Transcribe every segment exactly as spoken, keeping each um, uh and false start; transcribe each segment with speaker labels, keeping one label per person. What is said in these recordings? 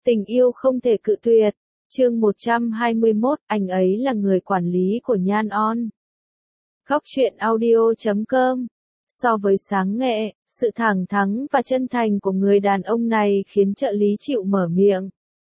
Speaker 1: Tình yêu không thể cự tuyệt. Chương một trăm hai mươi mốt, anh ấy là người quản lý của Nhan On. Góc truyện audio chấm com. So với sáng nghệ, sự thẳng thắn và chân thành của người đàn ông này khiến trợ lý chịu mở miệng.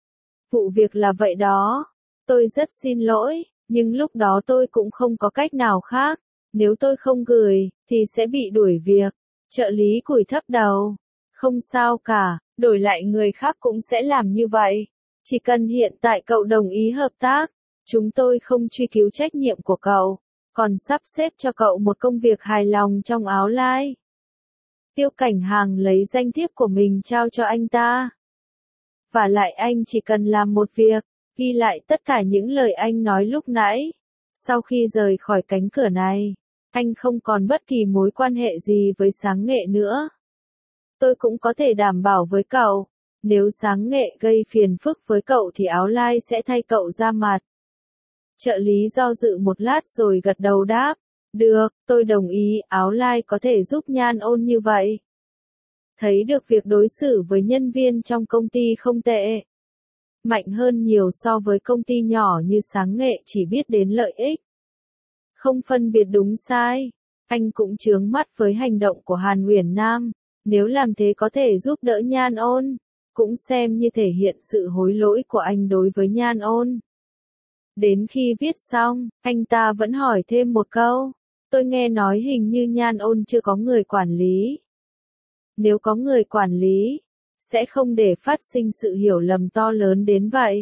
Speaker 1: Vụ việc là vậy đó. Tôi rất xin lỗi, nhưng lúc đó tôi cũng không có cách nào khác. Nếu tôi không gửi, thì sẽ bị đuổi việc. Trợ lý cúi thấp đầu. Không sao cả, đổi lại người khác cũng sẽ làm như vậy. Chỉ cần hiện tại cậu đồng ý hợp tác, chúng tôi không truy cứu trách nhiệm của cậu, còn sắp xếp cho cậu một công việc hài lòng trong Áo Lai. Tiêu Cảnh Hàng lấy danh thiếp của mình trao cho anh ta. Và lại anh chỉ cần làm một việc, ghi lại tất cả những lời anh nói lúc nãy. Sau khi rời khỏi cánh cửa này, anh không còn bất kỳ mối quan hệ gì với sáng nghệ nữa. Tôi cũng có thể đảm bảo với cậu, nếu sáng nghệ gây phiền phức với cậu thì Áo Lai sẽ thay cậu ra mặt. Trợ lý do dự một lát rồi gật đầu đáp. Được, tôi đồng ý, Áo Lai có thể giúp Nhan On như vậy. Thấy được việc đối xử với nhân viên trong công ty không tệ. Mạnh hơn nhiều so với công ty nhỏ như sáng nghệ chỉ biết đến lợi ích. Không phân biệt đúng sai. Anh cũng chướng mắt với hành động của Hàn Uyển Nam. Nếu làm thế có thể giúp đỡ Nhan On, cũng xem như thể hiện sự hối lỗi của anh đối với Nhan On. Đến khi viết xong, anh ta vẫn hỏi thêm một câu. Tôi nghe nói hình như Nhan On chưa có người quản lý. Nếu có người quản lý, sẽ không để phát sinh sự hiểu lầm to lớn đến vậy.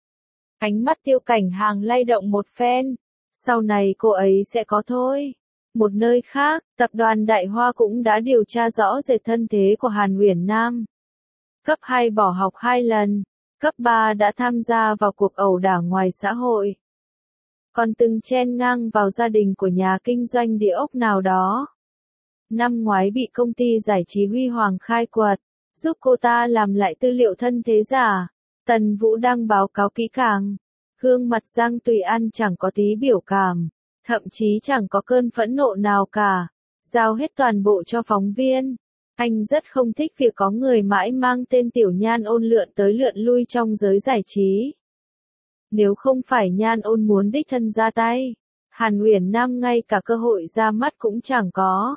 Speaker 1: Ánh mắt Tiêu Cảnh Hàng lay động một phen. Sau này cô ấy sẽ có thôi. Một nơi khác, tập đoàn Đại Hoa cũng đã điều tra rõ rệt thân thế của Hàn Uyển Nam. Cấp hai bỏ học hai lần, cấp ba đã tham gia vào cuộc ẩu đả ngoài xã hội. Còn từng chen ngang vào gia đình của nhà kinh doanh địa ốc nào đó. Năm ngoái bị công ty giải trí Huy Hoàng khai quật, giúp cô ta làm lại tư liệu thân thế giả. Tần Vũ đăng báo cáo kỹ càng. Gương mặt Giang Tùy An chẳng có tí biểu cảm. Thậm chí chẳng có cơn phẫn nộ nào cả, giao hết toàn bộ cho phóng viên. Anh rất không thích việc có người mãi mang tên Tiểu Nhan On lượn tới lượn lui trong giới giải trí. Nếu không phải Nhan On muốn đích thân ra tay, Hàn Uyển Nam ngay cả cơ hội ra mắt cũng chẳng có.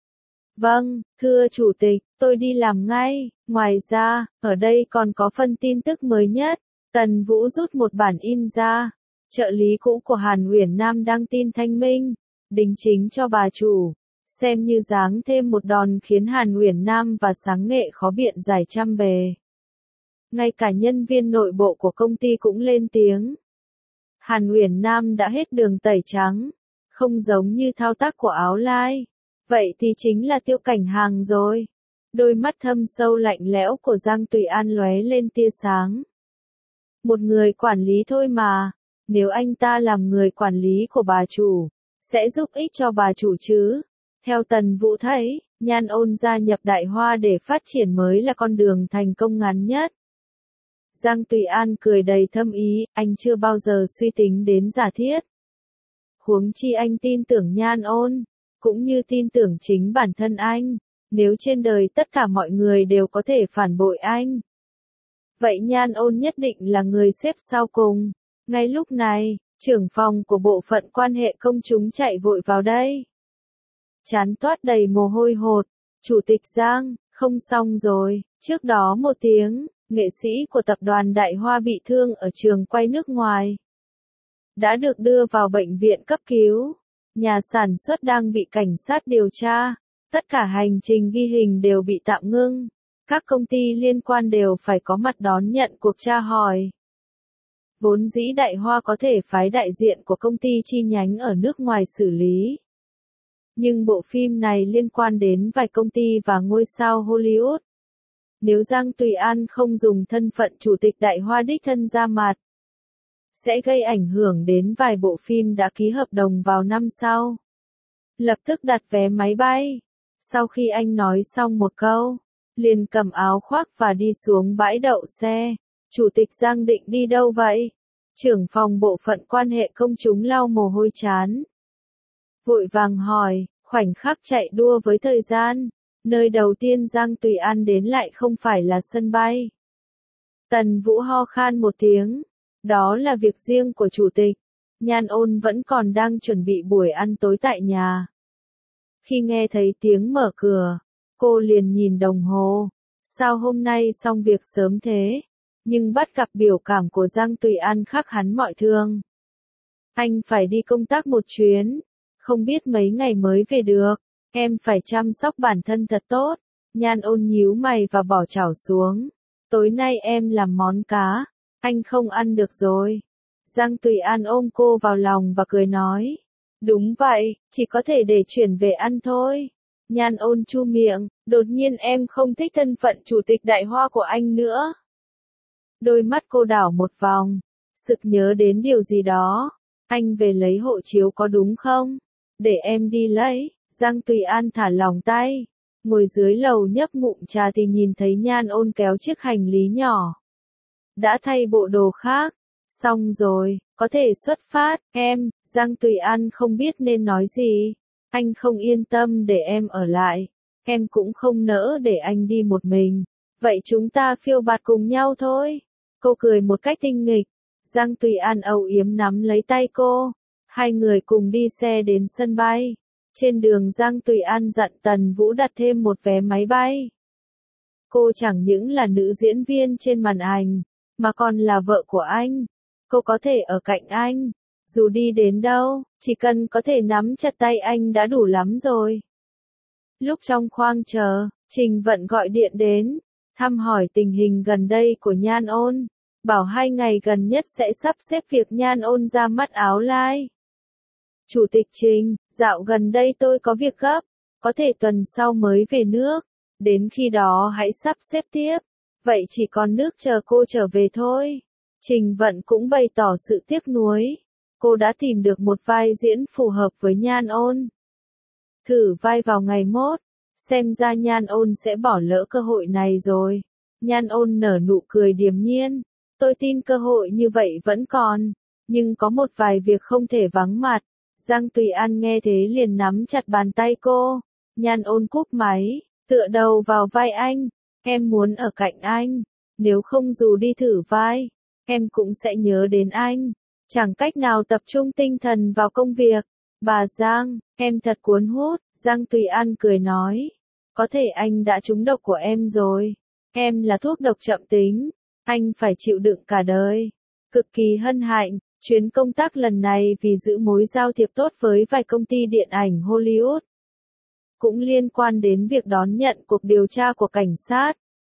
Speaker 1: Vâng, thưa Chủ tịch, tôi đi làm ngay. Ngoài ra, ở đây còn có phần tin tức mới nhất. Tần Vũ rút một bản in ra. Trợ lý cũ của Hàn Uyển Nam đăng tin thanh minh, đính chính cho bà chủ, xem như giáng thêm một đòn khiến Hàn Uyển Nam và sáng nghệ khó biện giải trăm bề. Ngay cả nhân viên nội bộ của công ty cũng lên tiếng. Hàn Uyển Nam đã hết đường tẩy trắng, không giống như thao tác của Áo Lai. Vậy thì chính là Tiêu Cảnh Hàng rồi. Đôi mắt thâm sâu lạnh lẽo của Giang Tùy An lóe lên tia sáng. Một người quản lý thôi mà. Nếu anh ta làm người quản lý của bà chủ, sẽ giúp ích cho bà chủ chứ. Theo Tần Vũ thấy, Nhan On gia nhập Đại Hoa để phát triển mới là con đường thành công ngắn nhất. Giang Tùy An cười đầy thâm ý, anh chưa bao giờ suy tính đến giả thiết. Huống chi anh tin tưởng Nhan On, cũng như tin tưởng chính bản thân anh. Nếu trên đời tất cả mọi người đều có thể phản bội anh, vậy Nhan On nhất định là người xếp sau cùng. Ngay lúc này, trưởng phòng của bộ phận quan hệ công chúng chạy vội vào đây. Trán toát đầy mồ hôi hột. Chủ tịch Giang, không xong rồi. Trước đó một tiếng, nghệ sĩ của tập đoàn Đại Hoa bị thương ở trường quay nước ngoài. Đã được đưa vào bệnh viện cấp cứu. Nhà sản xuất đang bị cảnh sát điều tra. Tất cả hành trình ghi hình đều bị tạm ngưng. Các công ty liên quan đều phải có mặt đón nhận cuộc tra hỏi. Vốn dĩ Đại Hoa có thể phái đại diện của công ty chi nhánh ở nước ngoài xử lý. Nhưng bộ phim này liên quan đến vài công ty và ngôi sao Hollywood. Nếu Giang Tùy An không dùng thân phận chủ tịch Đại Hoa đích thân ra mặt, sẽ gây ảnh hưởng đến vài bộ phim đã ký hợp đồng vào năm sau. Lập tức đặt vé máy bay. Sau khi anh nói xong một câu, liền cầm áo khoác và đi xuống bãi đậu xe. Chủ tịch Giang định đi đâu vậy? Trưởng phòng bộ phận quan hệ công chúng lau mồ hôi trán. Vội vàng hỏi, khoảnh khắc chạy đua với thời gian. Nơi đầu tiên Giang Tùy An đến lại không phải là sân bay. Tần Vũ ho khan một tiếng. Đó là việc riêng của chủ tịch. Nhan Ôn vẫn còn đang chuẩn bị buổi ăn tối tại nhà. Khi nghe thấy tiếng mở cửa, cô liền nhìn đồng hồ. Sao hôm nay xong việc sớm thế? Nhưng bắt gặp biểu cảm của Giang Tùy An khác hắn mọi thường. Anh phải đi công tác một chuyến. Không biết mấy ngày mới về được. Em phải chăm sóc bản thân thật tốt. Nhan Ôn nhíu mày và bỏ chảo xuống. Tối nay em làm món cá. Anh không ăn được rồi. Giang Tùy An ôm cô vào lòng và cười nói. Đúng vậy, chỉ có thể để chuyển về ăn thôi. Nhan Ôn chu miệng, đột nhiên em không thích thân phận chủ tịch Đại Hoa của anh nữa. Đôi mắt cô đảo một vòng, sực nhớ đến điều gì đó. Anh về lấy hộ chiếu có đúng không? Để em đi lấy. Giang Tùy An thả lỏng tay. Ngồi dưới lầu nhấp ngụm trà thì nhìn thấy Nhan Ôn kéo chiếc hành lý nhỏ. Đã thay bộ đồ khác. Xong rồi, có thể xuất phát. Em, Giang Tùy An không biết nên nói gì. Anh không yên tâm để em ở lại. Em cũng không nỡ để anh đi một mình. Vậy chúng ta phiêu bạt cùng nhau thôi. Cô cười một cách tinh nghịch. Giang Tùy An âu yếm nắm lấy tay cô. Hai người cùng đi xe đến sân bay. Trên đường Giang Tùy An dặn Tần Vũ đặt thêm một vé máy bay. Cô chẳng những là nữ diễn viên trên màn ảnh, mà còn là vợ của anh. Cô có thể ở cạnh anh. Dù đi đến đâu, chỉ cần có thể nắm chặt tay anh đã đủ lắm rồi. Lúc trong khoang chờ, Trình Vận gọi điện đến, thăm hỏi tình hình gần đây của Nhan Ôn. Bảo hai ngày gần nhất sẽ sắp xếp việc Nhan Ôn ra mắt áo lai. Chủ tịch Trình, dạo gần đây tôi có việc gấp, có thể tuần sau mới về nước. Đến khi đó hãy sắp xếp tiếp. Vậy chỉ còn nước chờ cô trở về thôi. Trình Vận cũng bày tỏ sự tiếc nuối. Cô đã tìm được một vai diễn phù hợp với Nhan Ôn. Thử vai vào ngày mốt. Xem ra Nhan Ôn sẽ bỏ lỡ cơ hội này rồi. Nhan Ôn nở nụ cười điềm nhiên. Tôi tin cơ hội như vậy vẫn còn. Nhưng có một vài việc không thể vắng mặt. Giang Tùy An nghe thế liền nắm chặt bàn tay cô. Nhan Ôn cúp máy, tựa đầu vào vai anh. Em muốn ở cạnh anh. Nếu không dù đi thử vai, em cũng sẽ nhớ đến anh. Chẳng cách nào tập trung tinh thần vào công việc. Bà Giang, em thật cuốn hút. Giang Tùy An cười nói. Có thể anh đã trúng độc của em rồi. Em là thuốc độc chậm tính. Anh phải chịu đựng cả đời. Cực kỳ hân hạnh. Chuyến công tác lần này vì giữ mối giao thiệp tốt với vài công ty điện ảnh Hollywood. Cũng liên quan đến việc đón nhận cuộc điều tra của cảnh sát.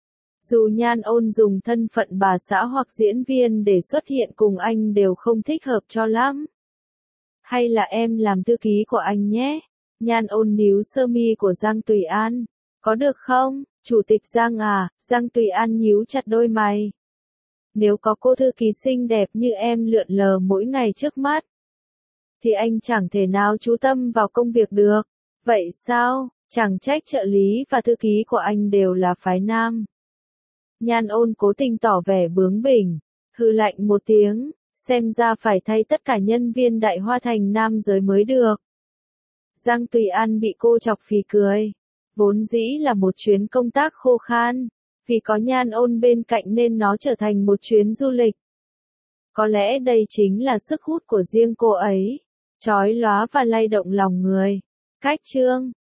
Speaker 1: Dù Nhan Ôn dùng thân phận bà xã hoặc diễn viên để xuất hiện cùng anh đều không thích hợp cho lắm. Hay là em làm thư ký của anh nhé? Nhan Ôn níu sơ mi của Giang Tùy An. Có được không, Chủ tịch Giang à? Giang Tùy An nhíu chặt đôi mày. Nếu có cô thư ký xinh đẹp như em lượn lờ mỗi ngày trước mắt, thì anh chẳng thể nào chú tâm vào công việc được. Vậy sao? Chẳng trách trợ lý và thư ký của anh đều là phái nam. Nhan Ôn cố tình tỏ vẻ bướng bỉnh, hừ lạnh một tiếng, xem ra phải thay tất cả nhân viên Đại Hoa thành nam giới mới được. Giang Tùy An bị cô chọc phì cười. Vốn dĩ là một chuyến công tác khô khan, vì có Nhan Ôn bên cạnh nên nó trở thành một chuyến du lịch. Có lẽ đây chính là sức hút của riêng cô ấy, chói lóa và lay động lòng người. Cách chương